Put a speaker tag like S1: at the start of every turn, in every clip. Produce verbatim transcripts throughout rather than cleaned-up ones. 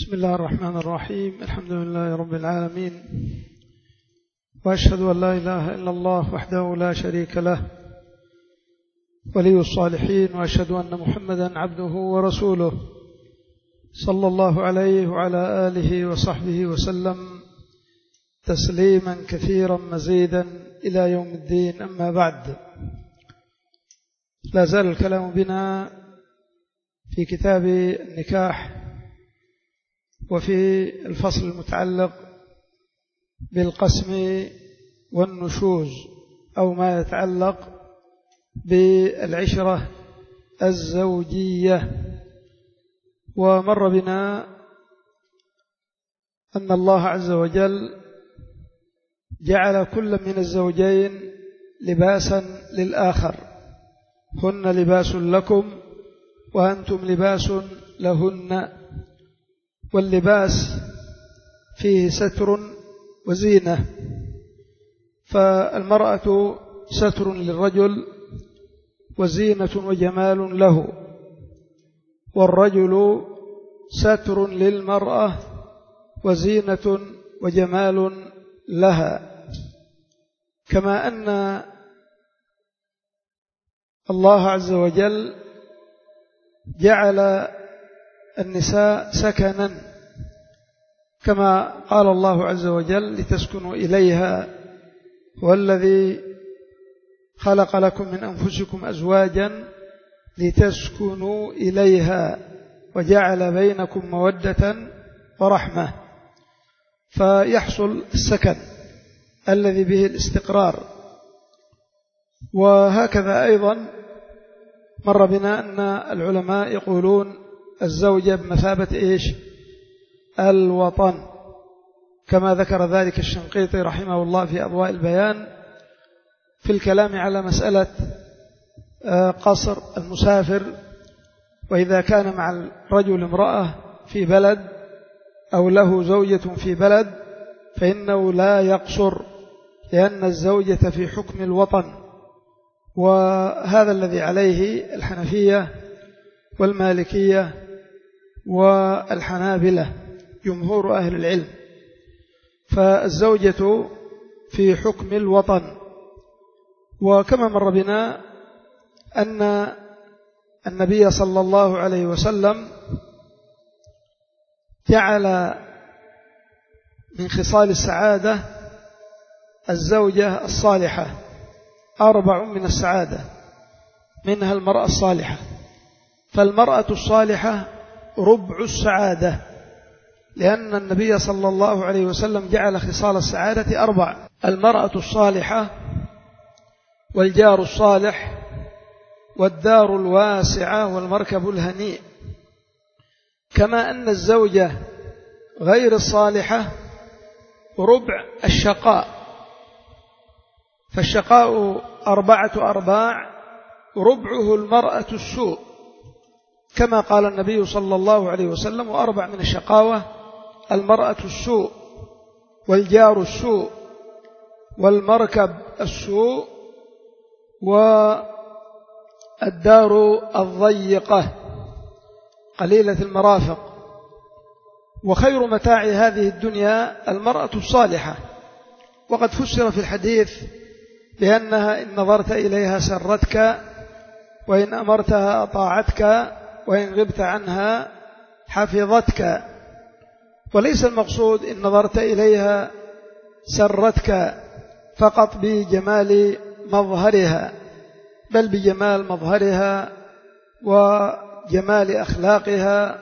S1: بسم الله الرحمن الرحيم. الحمد لله رب العالمين، وأشهد أن لا إله إلا الله وحده لا شريك له ولي الصالحين، وأشهد أن محمدا عبده ورسوله صلى الله عليه وعلى آله وصحبه وسلم تسليما كثيرا مزيدا إلى يوم الدين. أما بعد، لا زال الكلام بنا في كتاب النكاح، وفي الفصل المتعلق بالقسم والنشوز، أو ما يتعلق بالعشرة الزوجية. ومر بنا أن الله عز وجل جعل كل من الزوجين لباسا للآخر، هن لباس لكم وأنتم لباس لهن، واللباس فيه ستر وزينة، فالمرأة ستر للرجل وزينة وجمال له، والرجل ستر للمرأة وزينة وجمال لها. كما أن الله عز وجل جعل النساء سكنا، كما قال الله عز وجل: لتسكنوا إليها، والذي خلق لكم من أنفسكم أزواجا لتسكنوا إليها وجعل بينكم مودة ورحمة، فيحصل السكن الذي به الاستقرار. وهكذا أيضا مر بنا أن العلماء يقولون الزوجة بمثابة إيش؟ الوطن، كما ذكر ذلك الشنقيطي رحمه الله في أضواء البيان في الكلام على مسألة قصر المسافر، وإذا كان مع الرجل امرأة في بلد أو له زوجة في بلد فإنه لا يقصر، لأن الزوجة في حكم الوطن. وهذا الذي عليه الحنفية والمالكية والحنابلة جمهور أهل العلم، فالزوجة في حكم الوطن. وكما مر بنا أن النبي صلى الله عليه وسلم جعل من خصال السعادة الزوجة الصالحة، أربع من السعادة، منها المرأة الصالحة، فالمرأة الصالحة ربع السعادة، لأن النبي صلى الله عليه وسلم جعل خصال السعادة أربع: المرأة الصالحة، والجار الصالح، والدار الواسعة، والمركب الهنيء. كما أن الزوجة غير الصالحة ربع الشقاء، فالشقاء أربعة أرباع، ربعه المرأة السوء، كما قال النبي صلى الله عليه وسلم: وأربع من الشقاوة المرأة السوء، والجار السوء، والمركب السوء، والدار الضيقة قليلة المرافق. وخير متاع هذه الدنيا المرأة الصالحة، وقد فسر في الحديث بأنها إن نظرت إليها سرتك، وإن أمرتها أطاعتك، وإن غبت عنها حفظتك. وليس المقصود إن نظرت إليها سرتك فقط بجمال مظهرها، بل بجمال مظهرها وجمال أخلاقها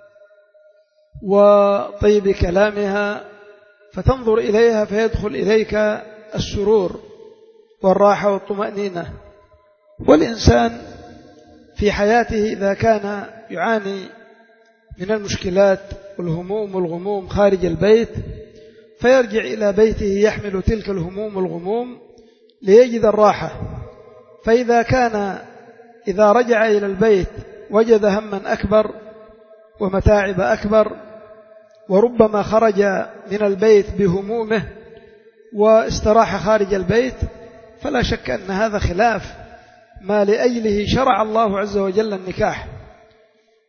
S1: وطيب كلامها، فتنظر إليها فيدخل إليك السرور والراحة والطمأنينة. والإنسان في حياته إذا كان يعاني من المشكلات والهموم والغموم خارج البيت، فيرجع إلى بيته يحمل تلك الهموم والغموم ليجد الراحة. فإذا كان إذا رجع إلى البيت وجد هما أكبر ومتاعب أكبر، وربما خرج من البيت بهمومه واستراح خارج البيت، فلا شك أن هذا خلاف ما لأجله شرع الله عز وجل النكاح.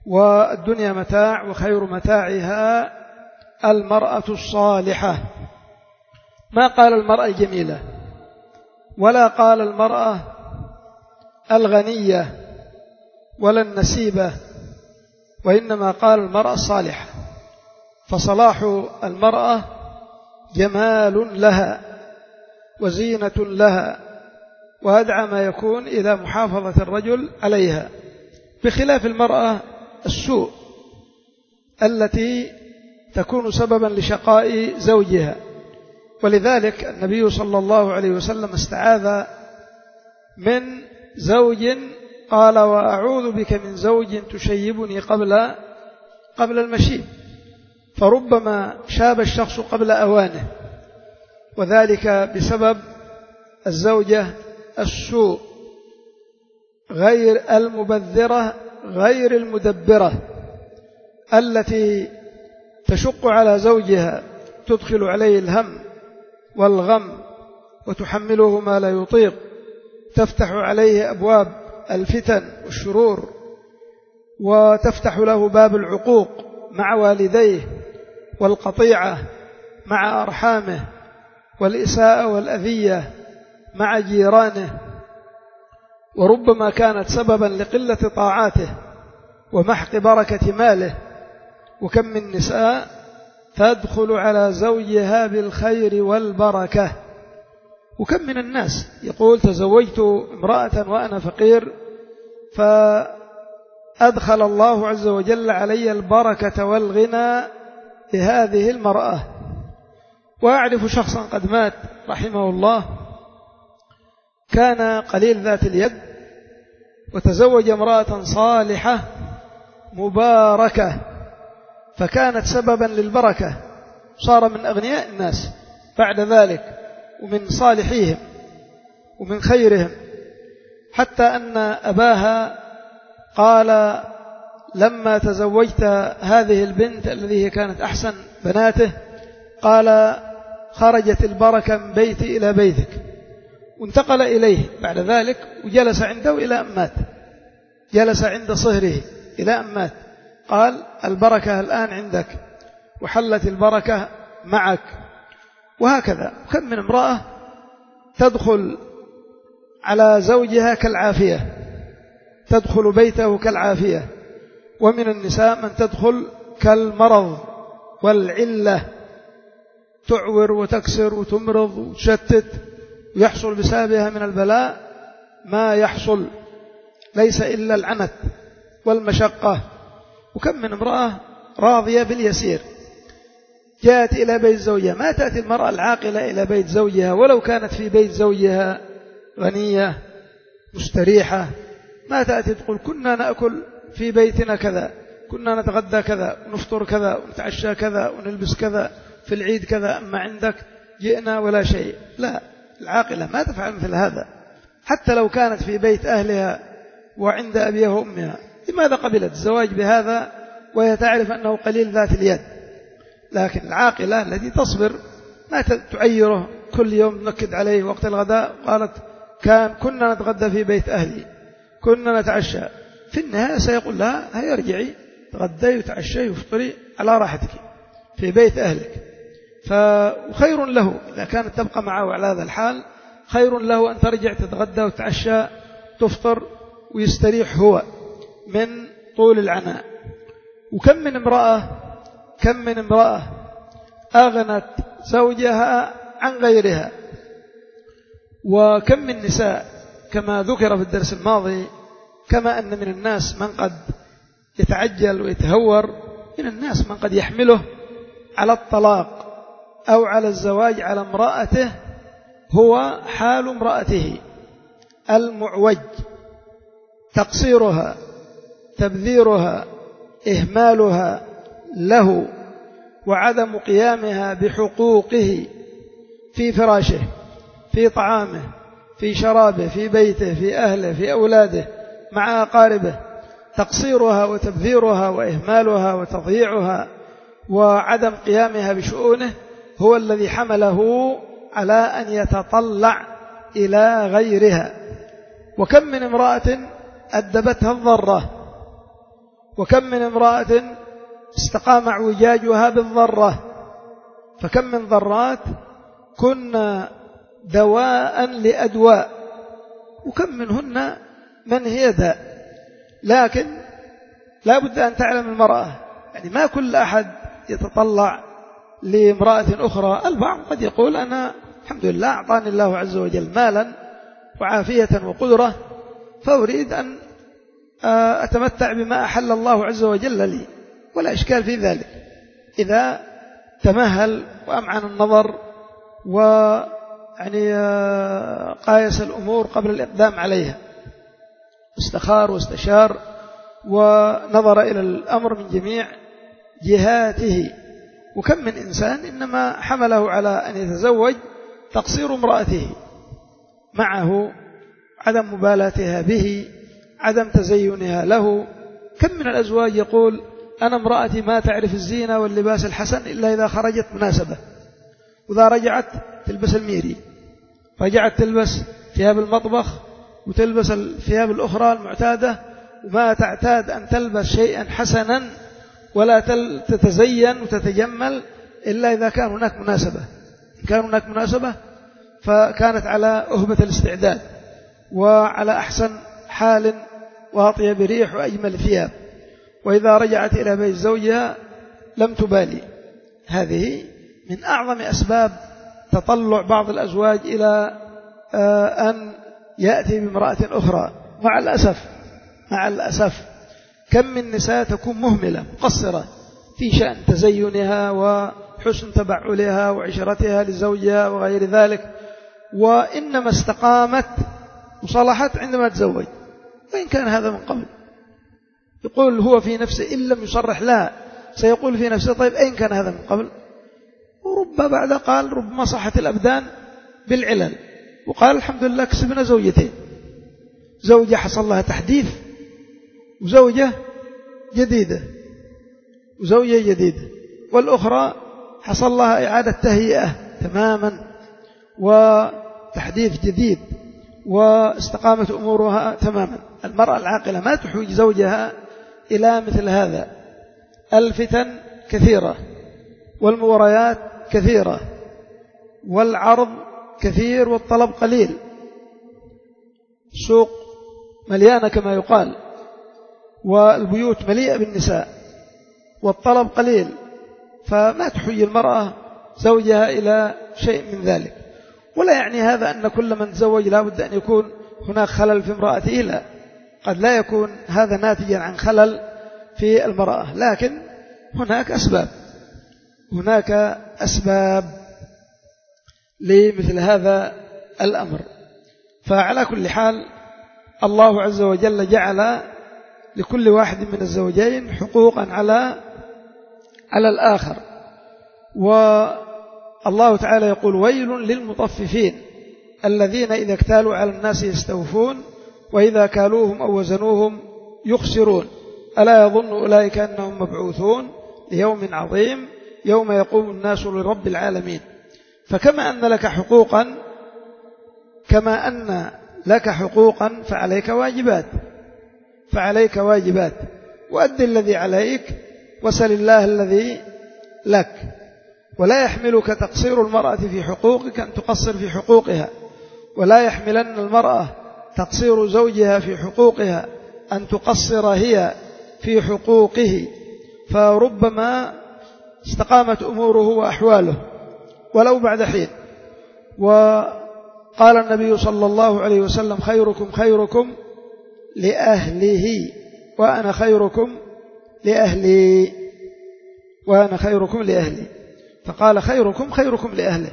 S1: والدنيا متاع وخير متاعها المرأة الصالحة. ما قال المرأة الجميلة ولا قال المرأة الغنية ولا النسيبة، وإنما قال المرأة الصالحة. فصلاح المرأة جمال لها وزينة لها، وأدعى ما يكون إلى محافظة الرجل عليها، بخلاف المرأة السوء التي تكون سببا لشقاء زوجها. ولذلك النبي صلى الله عليه وسلم استعاذ من زوج، قال: وأعوذ بك من زوج تشيبني قبل قبل المشيب. فربما شاب الشخص قبل أوانه، وذلك بسبب الزوجة السوء غير المبذرة غير المدبرة، التي تشق على زوجها، تدخل عليه الهم والغم وتحمله ما لا يطيق، تفتح عليه أبواب الفتن والشرور، وتفتح له باب العقوق مع والديه، والقطيعة مع أرحامه، والإساءة والأذية مع جيرانه، وربما كانت سببا لقلة طاعاته ومحق بركة ماله. وكم من نساء تدخل على زوجها بالخير والبركة، وكم من الناس يقول: تزوجت امرأة وأنا فقير فأدخل الله عز وجل علي البركة والغنى بهذه المرأة. وأعرف شخصا قد مات رحمه الله، كان قليل ذات اليد، وتزوج امرأة صالحة مباركة، فكانت سببا للبركة، صار من أغنياء الناس بعد ذلك ومن صالحيهم ومن خيرهم، حتى أن أباها قال: لما تزوجت هذه البنت التي كانت أحسن بناته، قال: خرجت البركة من بيتي إلى بيتك. وانتقل إليه بعد ذلك وجلس عنده إلى أن مات، جلس عند صهره إلى أن مات. قال: البركة الآن عندك وحلت البركة معك. وهكذا كم من امرأة تدخل على زوجها كالعافية، تدخل بيته كالعافية. ومن النساء من تدخل كالمرض والعلة، تعور وتكسر وتمرض وتشتت، ويحصل بسببها من البلاء ما يحصل، ليس إلا العنت والمشقة. وكم من امرأة راضية باليسير جاءت إلى بيت زوجها. ما تأتي المرأة العاقلة إلى بيت زوجها ولو كانت في بيت زوجها غنية مستريحة، ما تأتي تقول: كنا نأكل في بيتنا كذا، كنا نتغدى كذا، ونفطر كذا، ونتعشى كذا، ونلبس كذا، في العيد كذا، أما عندك جئنا ولا شيء. لا، العاقلة ما تفعل مثل هذا، حتى لو كانت في بيت أهلها وعند أبيها وأمها. لماذا قبلت الزواج بهذا وهي تعرف أنه قليل ذات اليد؟ لكن العاقلة التي تصبر ما تعيره كل يوم نكد عليه وقت الغداء، قالت: كان كنا نتغدى في بيت أهلي، كنا نتعشى. في النهاية سيقول لها: هيا ارجعي تغدي وتعشي وفطري على راحتك في بيت أهلك. فخير له إذا كانت تبقى معه على هذا الحال، خير له أن ترجع تتغدى وتعشى تفطر ويستريح هو من طول العناء. وكم من امرأة كم من امرأة أغنت زوجها عن غيرها. وكم من نساء كما ذكر في الدرس الماضي، كما أن من الناس من قد يتعجل ويتهور، من الناس من قد يحمله على الطلاق أو على الزواج على امرأته هو حال امرأته المعوج، تقصيرها، تبذيرها، إهمالها له، وعدم قيامها بحقوقه في فراشه، في طعامه، في شرابه، في بيته، في أهله، في أولاده، مع أقاربه. تقصيرها وتبذيرها وإهمالها وتضييعها وعدم قيامها بشؤونه هو الذي حمله على أن يتطلع إلى غيرها. وكم من امرأة أدبتها الضرة وكم من امرأة استقام اعوجاجها بالضرة، فكم من ضرات كنا دواء لأدواء، وكم منهن من هي داء. لكن لا بد أن تعلم المرأة، يعني ما كل أحد يتطلع لامرأة أخرى. البعض قد يقول أنا الحمد لله أعطاني الله عز وجل مالا وعافية وقدرة، فأريد أن أتمتع بما أحل الله عز وجل لي، ولا إشكال في ذلك إذا تمهل وأمعن النظر ويعني قايس الأمور قبل الإقدام عليها، استخار واستشار ونظر إلى الأمر من جميع جهاته. وكم من إنسان إنما حمله على أن يتزوج تقصير امرأته معه، عدم مبالاتها به، عدم تزينها له. كم من الأزواج يقول أنا امرأتي ما تعرف الزينة واللباس الحسن إلا إذا خرجت مناسبة، وإذا رجعت تلبس الميري، رجعت تلبس ثياب المطبخ وتلبس الثياب الأخرى المعتادة، وما تعتاد أن تلبس شيئا حسنا ولا تتزين وتتجمل إلا إذا كان هناك مناسبة. إن كان هناك مناسبة فكانت على أهبة الاستعداد وعلى أحسن حال وأطيب ريح وأجمل ثياب، وإذا رجعت إلى بيت زوجها لم تبالي. هذه من أعظم أسباب تطلع بعض الأزواج إلى أن يأتي بامرأة أخرى. مع الأسف مع الأسف كم من نساء تكون مهملة مقصرة في شأن تزينها وحسن تبعلها وعشرتها لزوجها وغير ذلك، وإنما استقامت وصلحت عندما تزوج، وإن كان هذا من قبل. يقول هو في نفسه إن لم يصرح لها سيقول في نفسه طيب أين كان هذا من قبل؟ ورب بعد قال ربما صحت الأبدان بالعلل، وقال الحمد لله كسبنا زوجتين، زوجة حصل لها تحديث وزوجة جديدة وزوجة جديدة، والأخرى حصل لها إعادة تهيئة تماما وتحديث جديد واستقامت أمورها تماما. المرأة العاقلة ما تحوج زوجها إلى مثل هذا. الفتن كثيرة والمغريات كثيرة والعرض كثير والطلب قليل، السوق مليانة كما يقال، والبيوت مليئة بالنساء والطلب قليل، فما تحوج المرأة زوجها إلى شيء من ذلك. ولا يعني هذا أن كل من تزوج لا بد أن يكون هناك خلل في امرأته، لا، قد لا يكون هذا ناتجا عن خلل في المرأة، لكن هناك أسباب هناك أسباب لمثل هذا الأمر. فعلى كل حال الله عز وجل جعل لكل واحد من الزوجين حقوقا على على الآخر، والله تعالى يقول ويل للمطففين الذين إذا اكتالوا على الناس يستوفون وإذا كالوهم أو وزنوهم يخسرون ألا يظن أولئك أنهم مبعوثون ليوم عظيم يوم يقوم الناس لرب العالمين. فكما أن لك حقوقا كما أن لك حقوقا فعليك واجبات فعليك واجبات وأد الذي عليك وسل الله الذي لك. ولا يحملك تقصير المرأة في حقوقك أن تقصر في حقوقها، ولا يحملن المرأة تقصير زوجها في حقوقها أن تقصر هي في حقوقه، فربما استقامت أموره وأحواله ولو بعد حين. وقال النبي صلى الله عليه وسلم خيركم خيركم لأهله وأنا خيركم لأهلي وأنا خيركم لأهلي، فقال خيركم خيركم لأهله.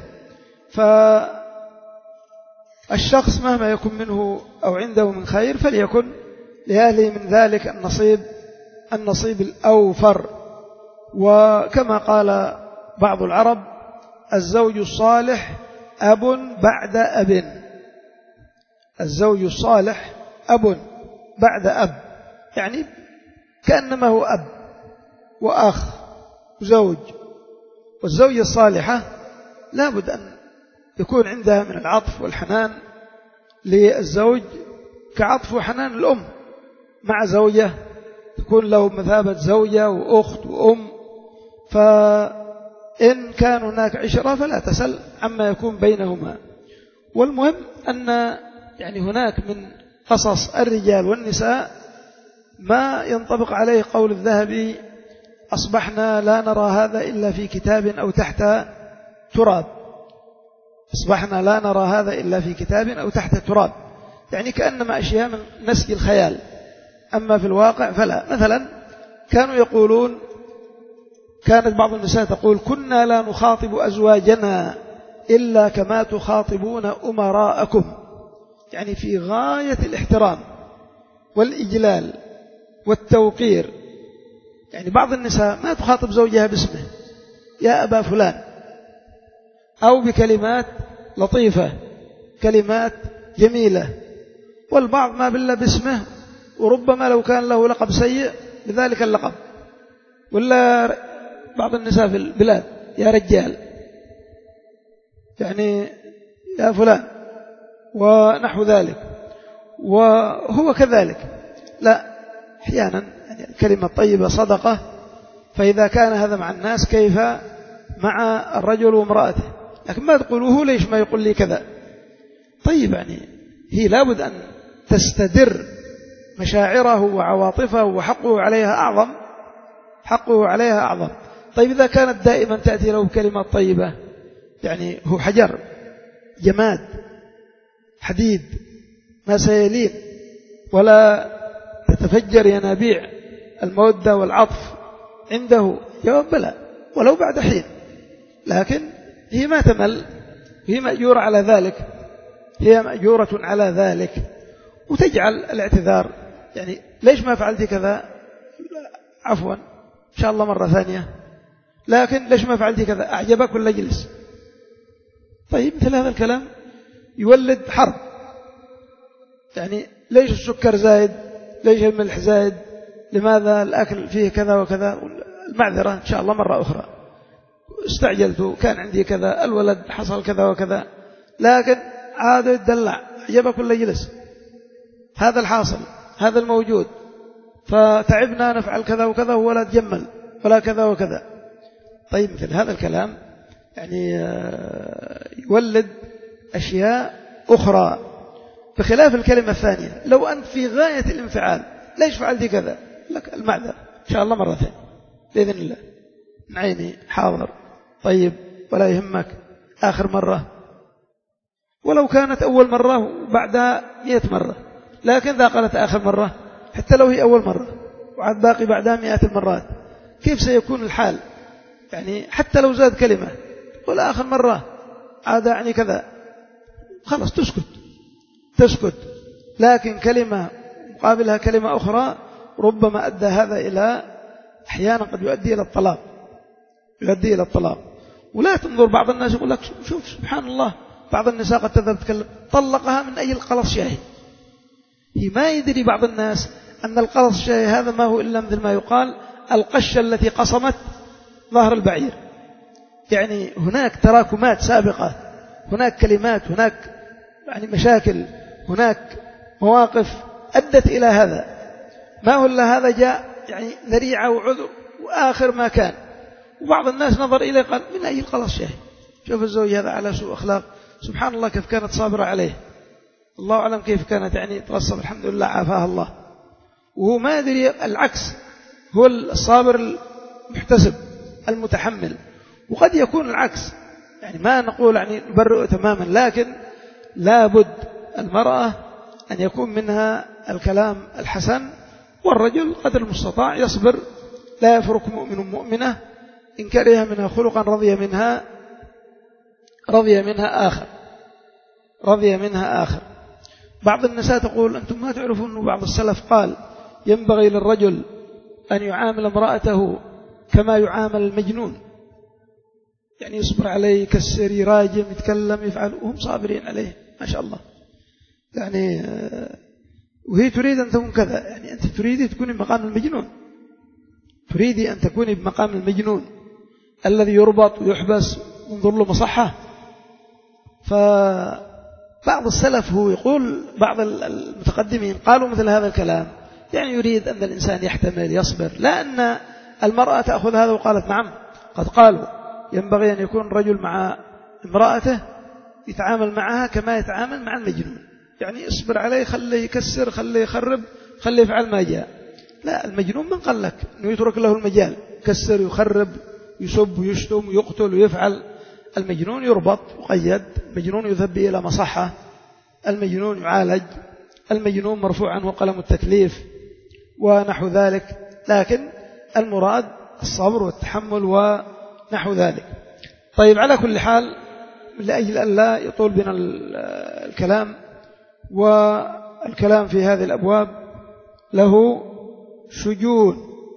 S1: فالشخص مهما يكن منه أو عنده من خير فليكن لأهله من ذلك النصيب النصيب الأوفر. وكما قال بعض العرب الزوج الصالح أب بعد أب، الزوج الصالح أب بعد أب، يعني كأنما هو أب وأخ وزوج. والزوجة الصالحة لابد أن يكون عندها من العطف والحنان للزوج كعطف وحنان الأم مع زوجة تكون له مثابة زوجة وأخت وأم، فإن كان هناك عشرة فلا تسل عما يكون بينهما. والمهم أن يعني هناك من قصص الرجال والنساء ما ينطبق عليه قول الذهبي: أصبحنا لا نرى هذا إلا في كتاب أو تحت تراب. أصبحنا لا نرى هذا إلا في كتاب أو تحت تراب، يعني كأنما أشياء من نسج الخيال، أما في الواقع فلا. مثلا كانوا يقولون، كانت بعض النساء تقول: كنا لا نخاطب أزواجنا إلا كما تخاطبون أمراءكم، يعني في غاية الاحترام والإجلال والتوقير. يعني بعض النساء ما تخاطب زوجها باسمه يا أبا فلان، أو بكلمات لطيفة، كلمات جميلة، والبعض ما بالله باسمه، وربما لو كان له لقب سيء بذلك اللقب. ولا بعض النساء في البلاد: يا رجال، يعني يا فلان، ونحو ذلك. وهو كذلك، لا، أحيانا يعني الكلمة الطيبة صدقة، فإذا كان هذا مع الناس كيف مع الرجل وامرأته؟ لكن ما تقولوه ليش ما يقول لي كذا؟ طيب، يعني هي لابد أن تستدر مشاعره وعواطفه، وحقه عليها أعظم، حقه عليها أعظم. طيب إذا كانت دائما تأتي له بكلمات طيبة، يعني هو حجر، جماد، حديد، ما سيلين ولا تتفجر ينابيع المودة والعطف عنده، جواب بلى ولو بعد حين. لكن هي ما تمل، هي مأجورة على ذلك، هي مأجورة على ذلك، وتجعل الاعتذار: يعني ليش ما فعلت كذا؟ عفوا، إن شاء الله مرة ثانية. لكن ليش ما فعلت كذا؟ أعجبك ولا جلس؟ طيب مثل هذا الكلام يولد حرب. يعني ليش السكر زايد؟ ليش الملح زايد؟ لماذا الأكل فيه كذا وكذا؟ المعذرة إن شاء الله مرة أخرى، استعجلت، كان عندي كذا، الولد حصل كذا وكذا. لكن عاد يدلع: أعجبك ولا جلس؟ هذا الحاصل، هذا الموجود، فتعبنا نفعل كذا وكذا ولا تجمل ولا كذا وكذا. طيب مثل هذا الكلام يعني يولد أشياء أخرى بخلاف الكلمة الثانية. لو أنت في غاية الانفعال: ليش فعلت كذا؟ لك المعذرة، إن شاء الله مرة ثانية بإذن الله، من عيني، حاضر، طيب، ولا يهمك، آخر مرة. ولو كانت أول مرة وبعدها مئة مرة. لكن إذا قالت آخر مرة، حتى لو هي أول مرة وعاد باقي بعدها مئات المرات، كيف سيكون الحال؟ يعني حتى لو زاد كلمة تقول آخر مرة عاد يعني كذا، خلاص تسكت تسكت. لكن كلمة مقابلها كلمة أخرى ربما أدى هذا إلى، أحيانا قد يؤدي إلى الطلاق، يؤدي إلى الطلاق. ولا تنظر بعض الناس يقول لك: شوف سبحان الله، بعض النساء قد تذهب تتكلم طلقها من أجل قلص شاهي. هي ما يدري بعض الناس أن القلص الشاهي هذا ما هو إلا مثل ما يقال القشة التي قصمت ظهر البعير. يعني هناك تراكمات سابقة، هناك كلمات، هناك يعني مشاكل، هناك مواقف أدت إلى هذا. ما هو إلا هذا جاء يعني ذريعة وعذر وآخر ما كان. وبعض الناس نظر إليه قال: من أي قلص شاهي؟ شوف الزوج هذا على سوء أخلاق، سبحان الله كيف كانت صابرة عليه، الله أعلم كيف كانت يعني تغصب، الحمد لله عافاها الله. وهو ما يدري العكس، هو الصابر المحتسب المتحمل. وقد يكون العكس، يعني ما نقول يعني نبرئ تماما، لكن لابد المرأة أن يكون منها الكلام الحسن، والرجل قدر المستطاع يصبر. لا يفرق مؤمن مؤمنة إن كره منها خلقا رضي منها رضي منها آخر رضي منها آخر. بعض النساء تقول: أنتم ما تعرفون أن بعض السلف قال: ينبغي للرجل أن يعامل امرأته كما يعامل المجنون، يعني يصبر عليه، يكسر، يراجم، يتكلم، يفعل، وهم صابرين عليه ما شاء الله. يعني وهي تريد أن تكون كذا، يعني أنت تريدي تكوني بمقام المجنون، تريدي أن تكوني بمقام المجنون الذي يربط ويحبس وينظر له مصحة. فبعض السلف هو يقول، بعض المتقدمين قالوا مثل هذا الكلام، يعني يريد أن الإنسان يحتمل يصبر، لا أن المرأة تأخذ هذا وقالت نعم قد قالوا ينبغي أن يكون الرجل مع امرأته يتعامل معها كما يتعامل مع المجنون، يعني اصبر عليه، خليه يكسر، خليه يخرب، خليه يفعل ما جاء. لا، المجنون من قال لك أنه يترك له المجال، يكسر يخرب يسب ويشتم ويقتل ويفعل. المجنون يربط يقيد، المجنون يذهب إلى مصحة، المجنون يعالج، المجنون مرفوع عنه قلم التكليف ونحو ذلك. لكن المراد الصبر والتحمل ونحو ذلك. طيب، على كل حال لأجل أن لا يطول بنا الكلام، والكلام في هذه الأبواب له شجون،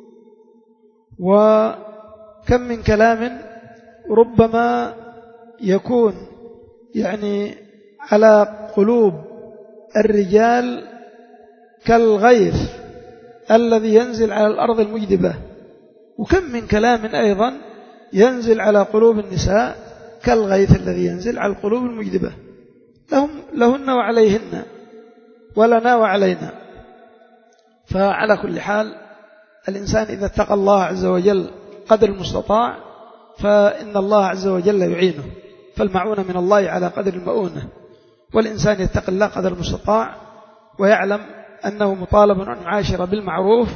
S1: وكم من كلام ربما يكون يعني على قلوب الرجال كالغيث الذي ينزل على الأرض المجدبة، وكم من كلام أيضا ينزل على قلوب النساء كالغيث الذي ينزل على القلوب المجدبة، لهم لهن وعليهن ولنا وعلينا. فعلى كل حال الإنسان إذا اتقى الله عز وجل قدر المستطاع فإن الله عز وجل يعينه، فالمعونة من الله على قدر المؤونة، والإنسان يتقي الله قدر المستطاع ويعلم أنه مطالب أن يعاشر بالمعروف،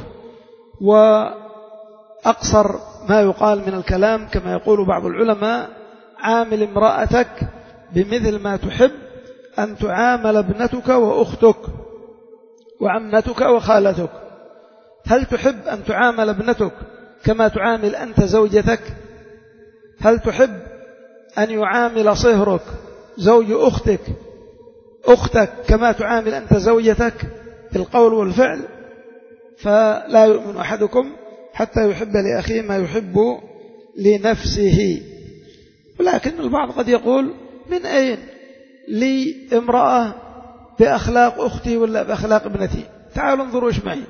S1: وأقصر ما يقال من الكلام كما يقول بعض العلماء: عامل امرأتك بمثل ما تحب أن تعامل ابنتك وأختك وعمتك وخالتك. هل تحب أن تعامل ابنتك كما تعامل أنت زوجتك؟ هل تحب أن يعامل صهرك زوج أختك أختك كما تعامل أنت زوجتك بالقول والفعل؟ فلا يؤمن أحدكم حتى يحب لأخيه ما يحب لنفسه. ولكن البعض قد يقول: من أين لي امرأة بأخلاق أختي ولا بأخلاق ابنتي؟ تعالوا انظروا إيش معي.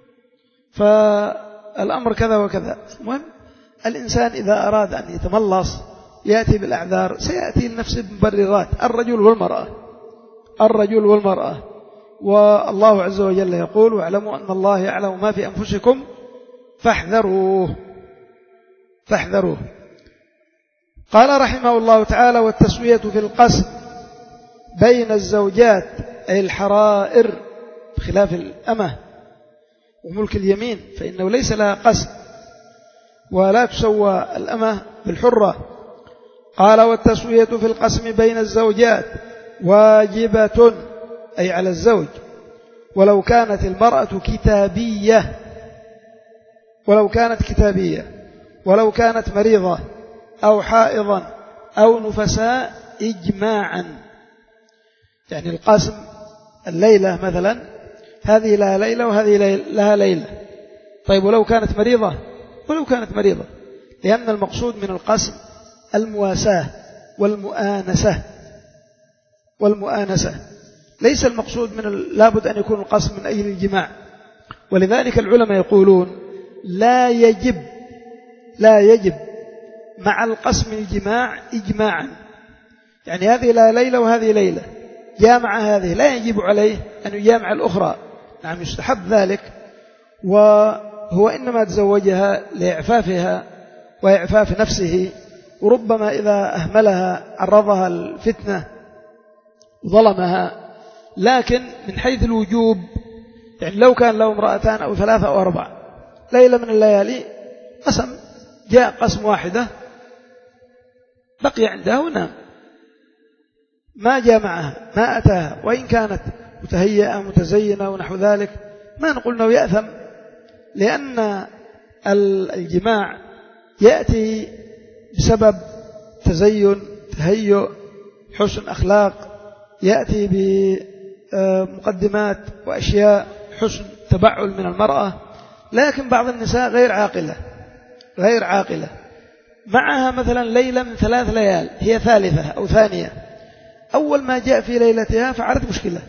S1: فالأمر كذا وكذا. المهم الإنسان إذا أراد أن يتملص يأتي بالأعذار، سيأتي لنفسه بمبررات، الرجل والمرأة الرجل والمرأة والله عز وجل يقول: واعلموا أن الله يعلم ما في أنفسكم فاحذروه فاحذروه. قال رحمه الله تعالى: والتسوية في القسم بين الزوجات أي الحرائر، بخلاف الأمة وملك اليمين فإنه ليس لها قسم، ولا تسوى الأمة بالحرة. قال: والتسوية في القسم بين الزوجات واجبة أي على الزوج، ولو كانت المرأة كتابية ولو كانت كتابية ولو كانت مريضة أو حائضا أو نفساء إجماعا. يعني القسم الليلة مثلا، هذه لها ليلة وهذه لها ليلة. طيب ولو كانت مريضة ولو كانت مريضة لأن المقصود من القسم المواساة والمؤانسة والمؤانسة ليس المقصود من لابد أن يكون القسم من أجل الجماع. ولذلك العلماء يقولون: لا يجب لا يجب مع القسم الجماع إجماعا. يعني هذه لا ليلة وهذه ليلة، جامع هذه لا يجب عليه أن يجامع الأخرى. نعم يستحب ذلك، وهو إنما تزوجها لإعفافها وإعفاف نفسه، وربما إذا أهملها عرضها الفتنة وظلمها. لكن من حيث الوجوب، يعني لو كان له امرأتان أو ثلاثة أو أربعة ليلة من الليالي قسم، جاء قسم واحدة بقي عندها ونام، ما جامعها ما أتاها، وإن كانت متهيئة متزينة ونحو ذلك ما نقول أنه يأثم، لأن الجماع يأتي بسبب تزين تهيؤ حسن أخلاق، يأتي بمقدمات وأشياء حسن تبعل من المرأة. لكن بعض النساء غير عاقلة غير عاقلة معها مثلا ليلة من ثلاث ليال، هي ثالثة أو ثانية، أول ما جاء في ليلتها فعلت مشكلة،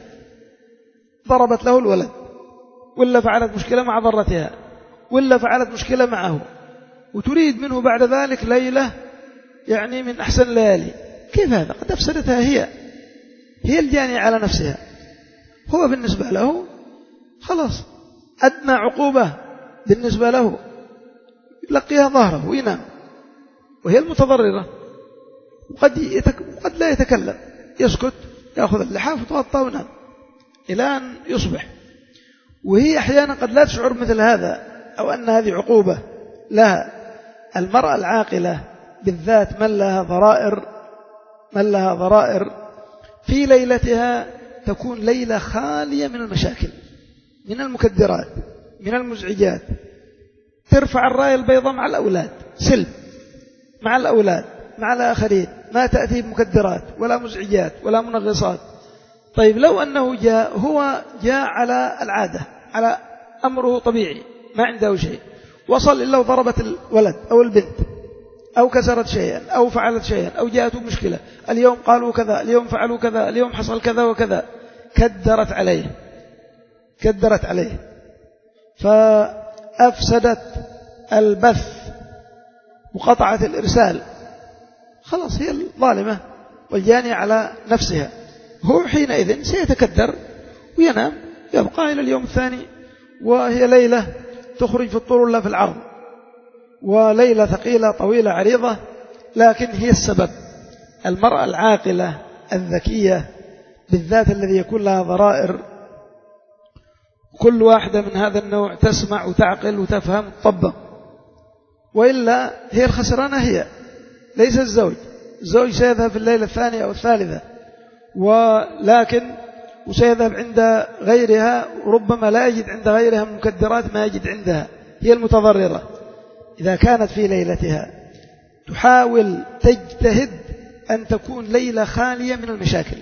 S1: ضربت له الولد، ولا فعلت مشكلة مع ضرتها، ولا فعلت مشكلة معه، وتريد منه بعد ذلك ليلة يعني من أحسن الليالي. كيف هذا؟ قد أفسدتها هي هي الجانية على نفسها. هو بالنسبة له خلاص أدنى عقوبة بالنسبة له يلقيها ظهره وينام، وهي المتضررة. وقد, يتك... قد لا يتكلم، يسكت، يأخذ اللحاف وتغطى ونام إلى أن يصبح. وهي أحيانا قد لا تشعر مثل هذا أو أن هذه عقوبة لها. المرأة العاقلة بالذات من لها ضرائر من لها ضرائر في ليلتها تكون ليلة خالية من المشاكل، من المكدرات، من المزعجات. ترفع الراية البيضاء مع الأولاد، سلم مع الأولاد مع الآخرين، ما تأتي بمكدرات ولا مزعجات ولا منغصات. طيب لو أنه جاء هو جاء على العادة، على أمره طبيعي، ما عنده شيء، وصل إلا وضربت الولد أو البنت أو كسرت شيئا أو فعلت شيئا أو جاءته مشكلة، اليوم قالوا كذا، اليوم فعلوا كذا، اليوم حصل كذا وكذا، كدرت عليه كدرت عليه فأفسدت البث وقطعت الإرسال. خلاص هي الظالمة والجانية على نفسها. هو حينئذ سيتكدر وينام، يبقى إلى اليوم الثاني، وهي ليلة تخرج في الطول ولا في العرض، وليلة ثقيلة طويلة عريضة، لكن هي السبب. المرأة العاقلة الذكية بالذات الذي يكون لها ضرائر، كل واحدة من هذا النوع تسمع وتعقل وتفهم وتطبق، وإلا هي الخسرانة، هي ليس الزوج. الزوج سيذهب في الليلة الثانية أو الثالثة، ولكن وسيذهب عند غيرها، وربما لا يجد عند غيرها مكدرات ما يجد عندها، هي المتضررة. إذا كانت في ليلتها تحاول تجتهد أن تكون ليلة خالية من المشاكل،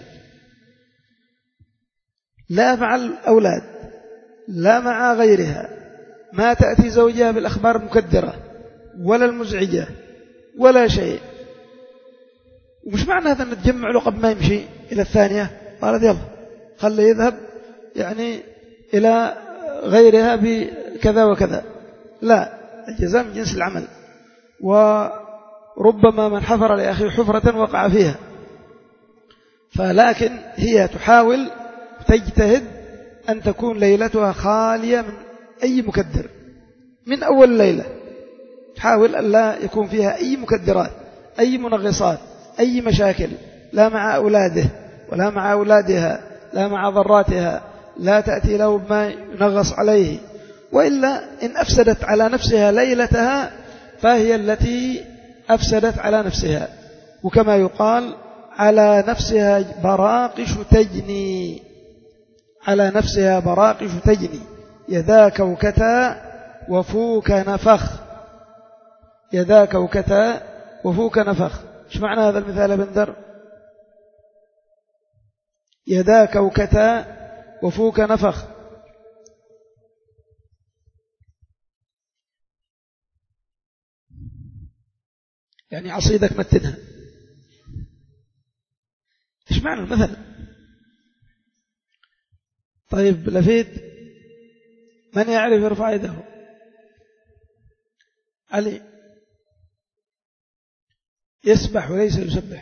S1: لا مع الأولاد لا مع غيرها، ما تأتي زوجها بالأخبار المكدرة ولا المزعجة ولا شيء. ومش معنى هذا أن تجمع له قبل ما يمشي إلى الثانية، قالت يلا خلي يذهب يعني إلى غيرها بكذا وكذا، لا، الجزاء من جنس العمل. وربما من حفر لأخيه حفرة وقع فيها. فلكن هي تحاول تجتهد أن تكون ليلتها خالية من أي مكدر من أول ليلة، تحاول أن لا يكون فيها أي مكدرات، أي منغصات، أي مشاكل، لا مع أولاده ولا مع أولادها، لا مع ضراتها، لا تأتي له بما ينغص عليه. وإلا إن أفسدت على نفسها ليلتها فهي التي أفسدت على نفسها. وكما يقال على نفسها براقش تجني، على نفسها براقش تجني، يداك وكتا وفوك نفخ، يداك وكتا وفوك نفخ. ايش معنى هذا المثال يا بندر؟ يداك وكتا وفوك نفخ، يعني عصيدك متنها. ايش معنى المثل؟ طيب لفيت، من يعرف يرفع يده؟ علي يسبح وليس يسبح.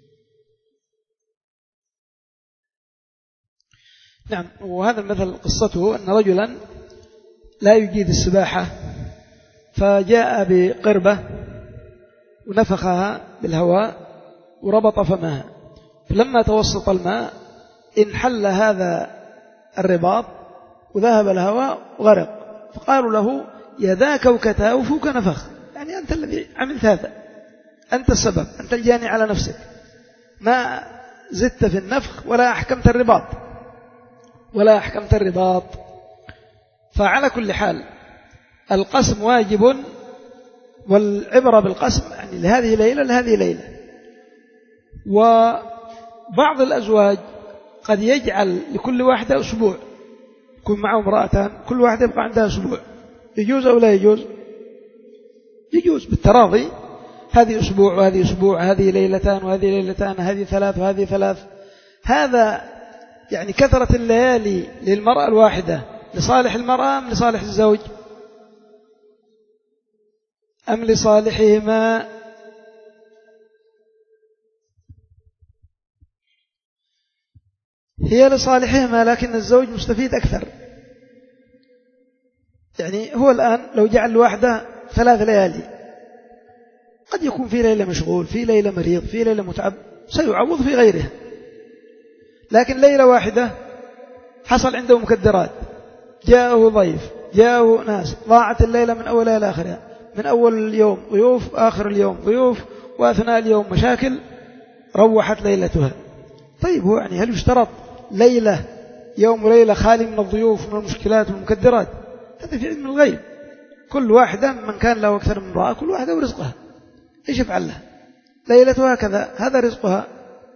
S1: نعم. وهذا المثل قصته أن رجلا لا يجيد السباحة، فجاء بقربة ونفخها بالهواء وربط فمها، فلما توسط الماء انحل هذا الرباط وذهب الهواء وغرق. فقالوا له يداك وكتا وفوك نفخ، يعني أنت الذي عملت هذا، أنت السبب، أنت الجاني على نفسك، ما زدت في النفخ ولا أحكمت الرباط ولا أحكمت الرباط. فعلى كل حال القسم واجب، والعبرة بالقسم يعني لهذه ليلة لهذه ليلة. وبعض الأزواج قد يجعل لكل واحدة أسبوع، يكون معه امرأتان كل واحدة يبقى عندها أسبوع، يجوز أو لا يجوز؟ يجوز بالتراضي، هذه أسبوع وهذه أسبوع، هذه ليلتان وهذه ليلتان، هذه ثلاث وهذه ثلاث. هذا يعني كثرة الليالي للمرأة الواحدة لصالح المرأة أم لصالح الزوج أم لصالحهما؟ هي لصالحهما، لكن الزوج مستفيد أكثر، يعني هو الآن لو جعل الواحدة ثلاث ليالي، قد يكون في ليلة مشغول، في ليلة مريض، في ليلة متعب، سيعوض في غيرها. لكن ليلة واحدة حصل عنده مكدرات، جاءه ضيف، جاءه ناس، ضاعت الليلة من أولها إلى آخرها، من أول اليوم ضيوف، آخر اليوم ضيوف، وأثناء اليوم مشاكل، روحت ليلتها. طيب هو يعني هل يشترط ليلة يوم وليلة خالي من الضيوف ومن المشكلات والمكدرات؟ هذا في علم الغيب. كل واحدة من كان له أكثر من امرأة، كل واحدة ورزقها، إيش يفعل لها؟ ليلتها كذا، هذا رزقها،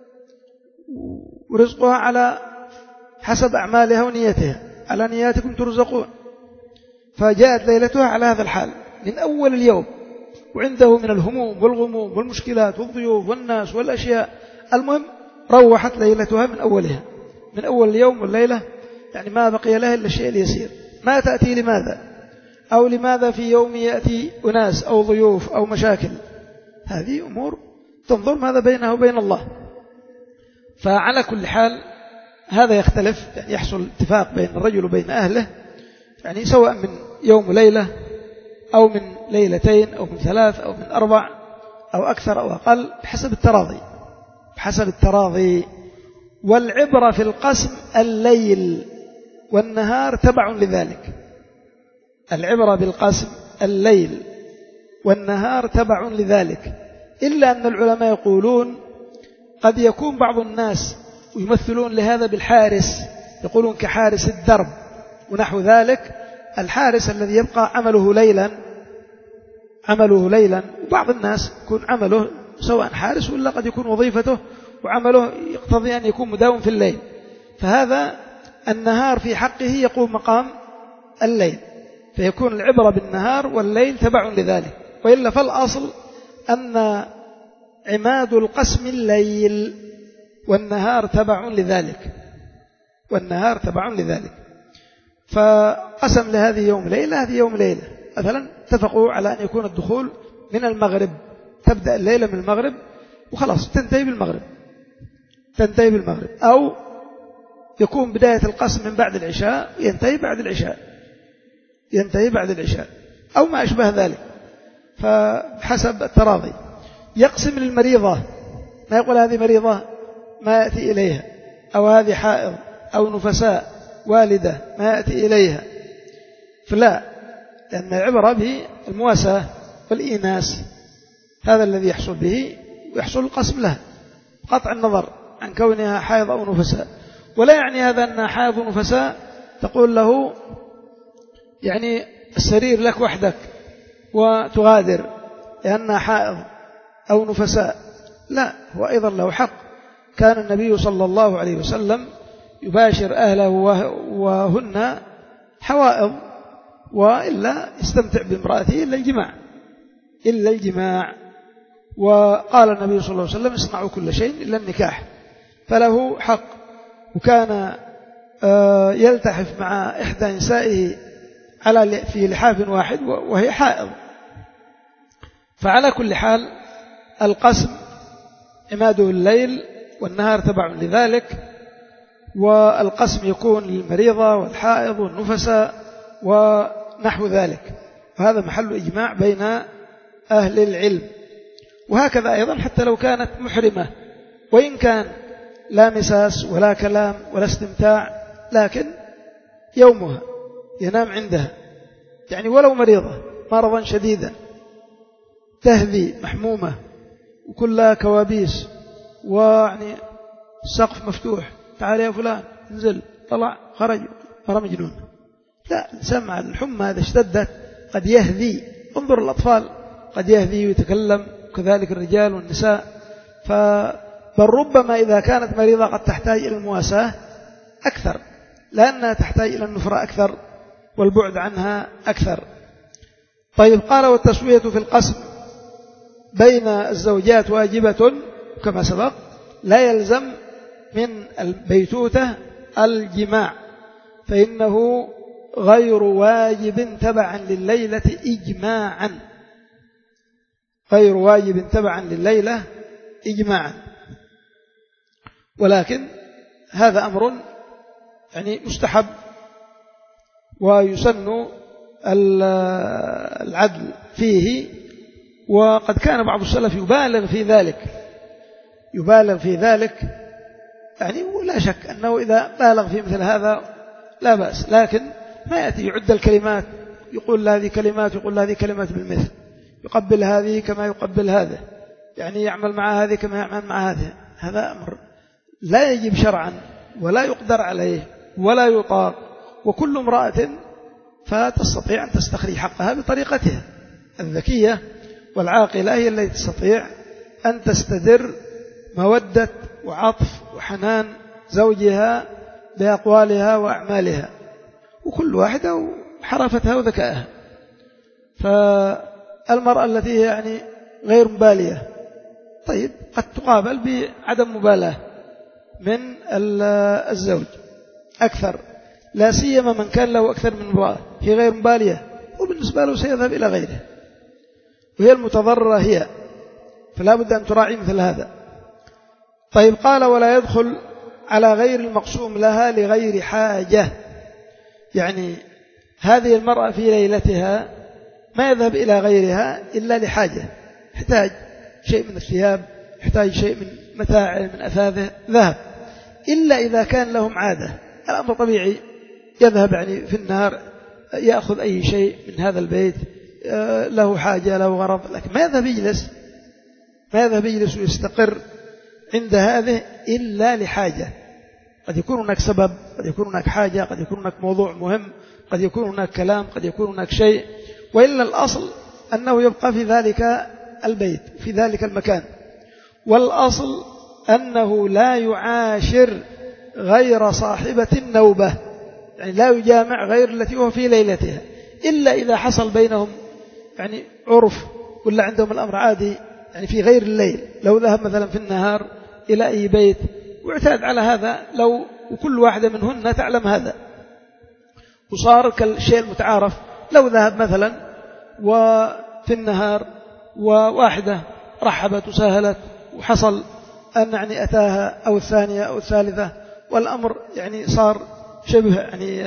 S1: ورزقها على حسب أعمالها ونيتها، على نياتكم ترزقون. فجاءت ليلتها على هذا الحال من أول اليوم، وعنده من الهموم والغموم والمشكلات والضيوف والناس والأشياء، المهم روحت ليلتها من أولها، من أول اليوم والليلة، يعني ما بقي لها إلا الشيء اليسير. ما تأتي لماذا؟ أو لماذا في يوم يأتي أناس أو ضيوف أو مشاكل؟ هذه أمور تنظر ماذا بينه وبين الله. فعلى كل حال هذا يختلف، يعني يحصل اتفاق بين الرجل وبين أهله، يعني سواء من يوم وليلة أو من ليلتين أو من ثلاث أو من أربع أو أكثر أو أقل، بحسب التراضي، بحسب التراضي. والعبرة في القسم الليل والنهار تبع لذلك. العبرة بالقسم الليل والنهار تبع لذلك، إلا أن العلماء يقولون قد يكون بعض الناس ويمثلون لهذا بالحارس، يقولون كحارس الدرب ونحو ذلك، الحارس الذي يبقى عمله ليلا، عمله ليلا. وبعض الناس يكون عمله سواء حارس ولا قد يكون وظيفته وعمله يقتضي أن يكون مداوم في الليل، فهذا النهار في حقه يقوم مقام الليل، فيكون العبرة بالنهار والليل تبع لذلك. وإلا فالأصل أن عماد القسم الليل والنهار تبع لذلك، والنهار تبع لذلك. فقسم لهذه يوم ليلة، هذه يوم ليلة. مثلا اتفقوا على أن يكون الدخول من المغرب، تبدأ الليلة من المغرب وخلاص تنتهي بالمغرب، تنتهي بالمغرب، أو يكون بداية القسم من بعد العشاء ينتهي بعد العشاء، ينتهي بعد العشاء أو ما أشبه ذلك، فحسب التراضي. يقسم للمريضة، ما يقول هذه مريضة ما يأتي إليها، أو هذه حائض أو نفساء والدة ما يأتي إليها، فلا، لأن العبرة بالمواساة والإيناس، هذا الذي يحصل به ويحصل القسم له، قطع النظر عن كونها حائض أو نفساء. ولا يعني هذا أنها حائض ونفساء تقول له يعني السرير لك وحدك وتغادر لأنها حائض أو نفساء، لا، هو أيضا له حق. كان النبي صلى الله عليه وسلم يباشر أهله وهن حوائض، وإلا يستمتع بامرأته إلا الجماع، إلا الجماع. وقال النبي صلى الله عليه وسلم اصنعوا كل شيء إلا النكاح، فله حق. وكان يلتحف مع إحدى نسائه على في لحاف واحد وهي حائض. فعلى كل حال القسم عماده الليل والنهار تبع لذلك، والقسم يكون للمريضة والحائض والنفساء ونحو ذلك، وهذا محل إجماع بين أهل العلم. وهكذا أيضا حتى لو كانت محرمة، وإن كان لا مساس ولا كلام ولا استمتاع، لكن يومها ينام عندها، يعني ولو مريضة مرضا شديدا تهذي محمومة وكلها كوابيس، ويعني السقف مفتوح، تعال يا فلان انزل، طلع خرج، مرة مجنون. لا، الإنسان مع الحمى هذا اشتدت قد يهذي، انظر الأطفال قد يهذي ويتكلم، وكذلك الرجال والنساء. بل ربما إذا كانت مريضة قد تحتاج إلى المواساة أكثر، لأنها تحتاج إلى النفرة أكثر والبعد عنها أكثر. طيب، قال والتسوية في القسم بين الزوجات واجبة كما سبق، لا يلزم من البيتوتة الجماع، فإنه غير واجب تبعا لليلة إجماعا، غير واجب تبعا لليلة إجماعا. ولكن هذا أمر يعني مستحب، ويسن العدل فيه. وقد كان بعض السلف يبالغ في ذلك يبالغ في ذلك يعني ولا شك أنه إذا بالغ في مثل هذا لا بأس، لكن ما يأتي يعد الكلمات، يقول هذه كلمات يقول هذه كلمات بالمثل، يقبل هذه كما يقبل هذا، يعني يعمل مع هذه كما يعمل مع هذه. هذا أمر لا يجب شرعا ولا يقدر عليه ولا يطاق. وكل امرأة فتستطيع أن تستخرج حقها بطريقتها الذكية والعاقلة، هي التي تستطيع أن تستدر مودة وعطف وحنان زوجها بأقوالها وأعمالها، وكل واحدة حرفتها وذكائها. فالمرأة التي يعني غير مبالية طيب قد تقابل بعدم مبالاة من الزوج أكثر، لا سيما من كان له أكثر من امرأة هي غير مبالية، وبالنسبة له سيذهب إلى غيره وهي المتضررة هي، فلا بد أن تراعي مثل هذا. طيب قال ولا يدخل على غير المقسوم لها لغير حاجة، يعني هذه المرأة في ليلتها ما يذهب إلى غيرها إلا لحاجة، يحتاج شيء من الثياب، يحتاج شيء من متاع من أثاثه ذهب، إلا إذا كان لهم عادة الأمر طبيعي يذهب يعني في النهار يأخذ أي شيء من هذا البيت، له حاجة له غرض، لكن ما يذهب يجلس ما يذهب يجلس ويستقر عند هذه إلا لحاجة. قد يكون هناك سبب، قد يكون هناك حاجة، قد يكون هناك موضوع مهم، قد يكون هناك كلام، قد يكون هناك شيء، وإلا الأصل أنه يبقى في ذلك البيت في ذلك المكان. والأصل أنه لا يعاشر غير صاحبة النوبة، يعني لا يجامع غير التي هو في ليلتها، إلا إذا حصل بينهم يعني عرف ولا عندهم الأمر عادي يعني في غير الليل، لو ذهب مثلا في النهار إلى أي بيت واعتاد على هذا، لو وكل واحدة منهن تعلم هذا وصار كالشيء المتعارف، لو ذهب مثلا وفي النهار وواحدة رحبت وساهلت وحصل أن يعني أتاها أو الثانية أو الثالثة والأمر يعني صار شبه يعني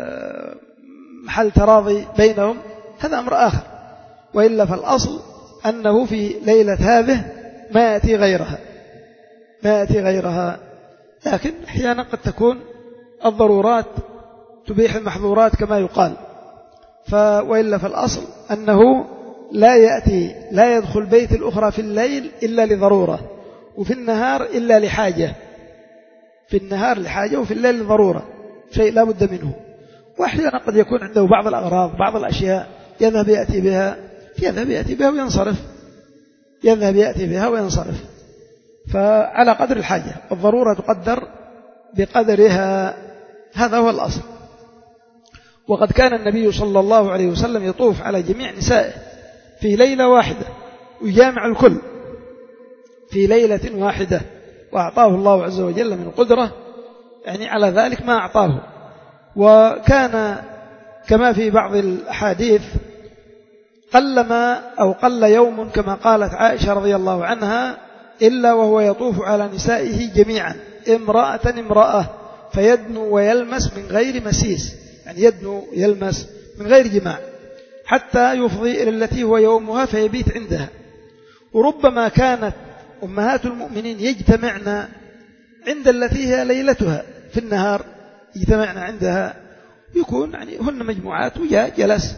S1: محل تراضي بينهم، هذا أمر آخر. وإلا فالأصل أنه في ليلة هذه ما يأتي غيرها ما يأتي غيرها لكن أحيانا قد تكون الضرورات تبيح المحظورات كما يقال. وإلا فالأصل أنه لا يأتي لا يدخل بيت الأخرى في الليل إلا لضرورة، وفي النهار إلا لحاجة، في النهار لحاجة وفي الليل لضرورة، شيء لا بد منه. وأحيانا قد يكون عنده بعض الأغراض بعض الأشياء يذهب يأتي بها يذهب يأتي بها وينصرف يذهب يأتي بها وينصرف فعلى قدر الحاجة، والضرورة تقدر بقدرها، هذا هو الأصل. وقد كان النبي صلى الله عليه وسلم يطوف على جميع نسائه في ليلة واحدة ويجامع الكل في ليلة واحدة، وأعطاه الله عز وجل من قدرة يعني على ذلك ما أعطاه. وكان كما في بعض الأحاديث قلما أو قل يوم كما قالت عائشة رضي الله عنها إلا وهو يطوف على نسائه جميعا امرأة امرأة فيدنو ويلمس من غير مسيس، يعني يدنو يلمس من غير جماع حتى يفضي إلى التي هو يومها فيبيت عندها. وربما كانت أمهات المؤمنين يجتمعن عند التي هي ليلتها في النهار، يجتمعن عندها يكون يعني هن مجموعات وجاء جلس.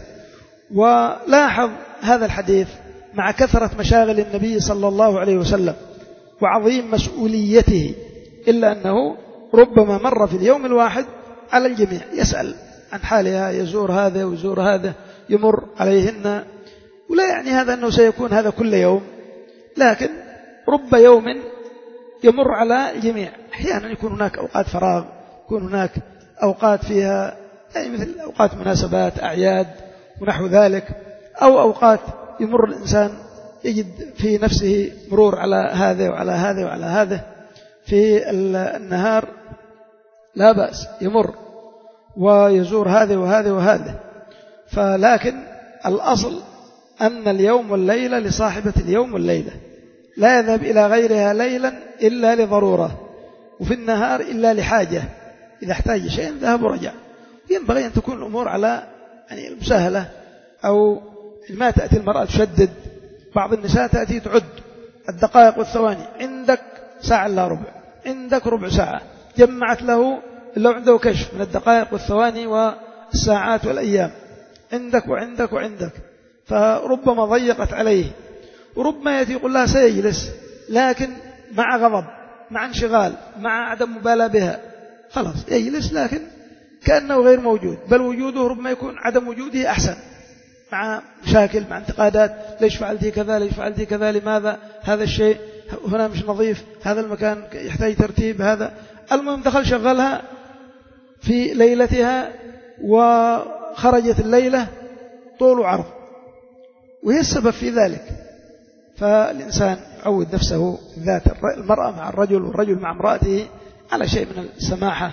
S1: ولاحظ هذا الحديث مع كثرة مشاغل النبي صلى الله عليه وسلم وعظيم مسؤوليته، إلا أنه ربما مر في اليوم الواحد على الجميع يسأل عن حالها، يزور هذا ويزور هذا، يمر عليهن، ولا يعني هذا أنه سيكون هذا كل يوم، لكن رب يوم يمر على الجميع. أحيانا يكون هناك أوقات فراغ، يكون هناك أوقات فيها يعني مثل أوقات مناسبات أعياد ونحو ذلك، أو أوقات يمر الإنسان يجد في نفسه مرور على هذا وعلى هذا وعلى هذا في النهار، لا بأس يمر ويزور هذا وهذا وهذا. فلكن الأصل أن اليوم والليلة لصاحبة اليوم والليلة، لا يذهب إلى غيرها ليلا إلا لضرورة، وفي النهار إلا لحاجة، إذا احتاج شيء ذهب ورجع. ينبغي أن تكون الأمور على يعني المساهلة، أو ما تأتي المرأة تشدد. بعض النساء تأتي تعد الدقائق والثواني، عندك ساعة إلا ربع، عندك ربع ساعة، جمعت له لو عنده كشف من الدقائق والثواني والساعات والأيام، عندك وعندك وعندك، فربما ضيقت عليه. وربما يأتي يقول لها سيجلس، لكن مع غضب، مع انشغال، مع عدم مبالاة بها، خلاص يجلس لكن كأنه غير موجود، بل وجوده ربما يكون عدم وجوده أحسن، مع مشاكل، مع انتقادات، ليش فعلتي كذا، ليش فعلتي كذا، لماذا هذا الشيء هنا مش نظيف، هذا المكان يحتاج ترتيب، هذا. المهم دخل شغلها في ليلتها وخرجت الليلة طول وعرض، وهي السبب في ذلك. فالإنسان يعود نفسه ذات المرأة مع الرجل والرجل مع امرأته على شيء من السماحة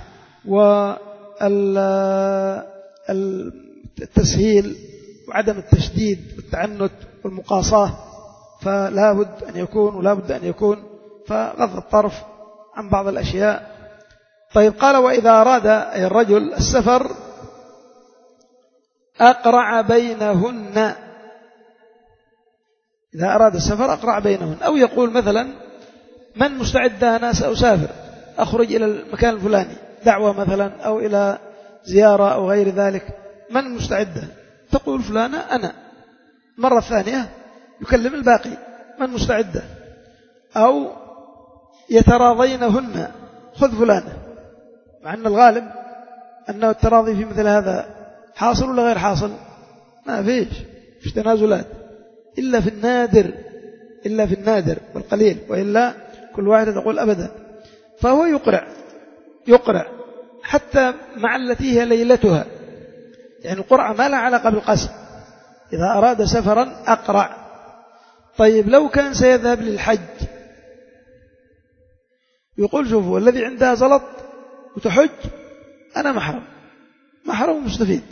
S1: والتسهيل وعدم التشديد والتعنت والمقاصاة، فلا بد أن يكون ولا بد أن يكون، فغض الطرف عن بعض الأشياء. طيب قال وإذا أراد أي الرجل السفر أقرع بينهن، إذا أراد السفر أقرع بينهن، أو يقول مثلا من مستعد أنا سأسافر، أخرج إلى المكان الفلاني، دعوة مثلا أو إلى زيارة أو غير ذلك، من مستعدة؟ تقول فلانة أنا. مرة ثانية يكلم الباقي من مستعدة، أو يتراضينهن خذ فلانة، مع أن الغالب أنه التراضي في مثل هذا حاصل ولا غير حاصل؟ ما فيش فيش تنازلات إلا في النادر، إلا في النادر والقليل، وإلا كل واحدة تقول أبدا. فهو يقرع يقرع حتى مع التي هي ليلتها، يعني القرعة ما لها علاقة بالقسم. إذا أراد سفرا أقرع. طيب لو كان سيذهب للحج، يقول شوفوا الذي عندها زلط وتحج أنا محرم، محرم مستفيد.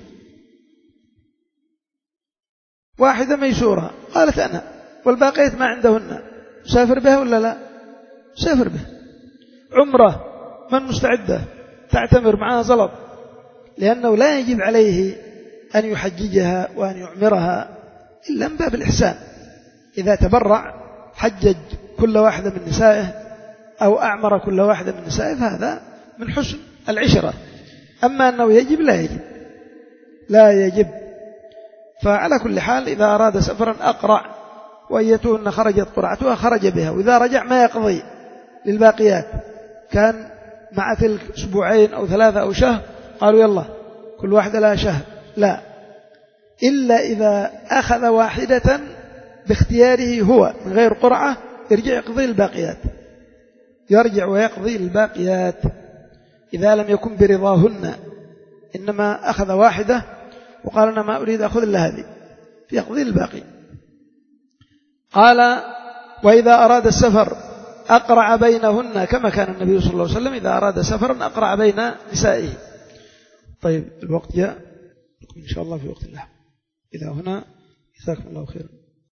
S1: واحدة ميسورة قالت أنا، والباقيت ما عندهن، سافر بها ولا لا؟ سافر بها. عمرة من مستعدة تعتمر معها زلط، لأنه لا يجب عليه أن يحججها وأن يعمرها إلا من باب الإحسان. إذا تبرع حجج كل واحدة من نسائه أو أعمر كل واحدة من نسائه، فهذا من حسن العشرة. أما أنه يجب لا يجب لا يجب. فعلى كل حال إذا أراد سفرا أقرع، وأيتهن خرجت قرعتها خرج بها، وإذا رجع ما يقضي للباقيات، كان مع تلك أسبوعين أو ثلاثة أو شهر، قالوا يلا كل واحدة لها شهر، لا، إلا إذا أخذ واحدة باختياره هو من غير قرعة، يرجع يقضي الباقيات، يرجع ويقضي الباقيات إذا لم يكن برضاهن، إنما أخذ واحدة وقال أنا ما أريد أخذ إلا هذه، يقضي الباقي. قال وإذا أراد السفر أقرع بينهن، كما كان النبي صلى الله عليه وسلم إذا أراد سفرا أقرع بين نسائه. طيب الوقت جاء، إن شاء الله في وقت اللحظة. إلى هنا، جزاكم الله خيرا.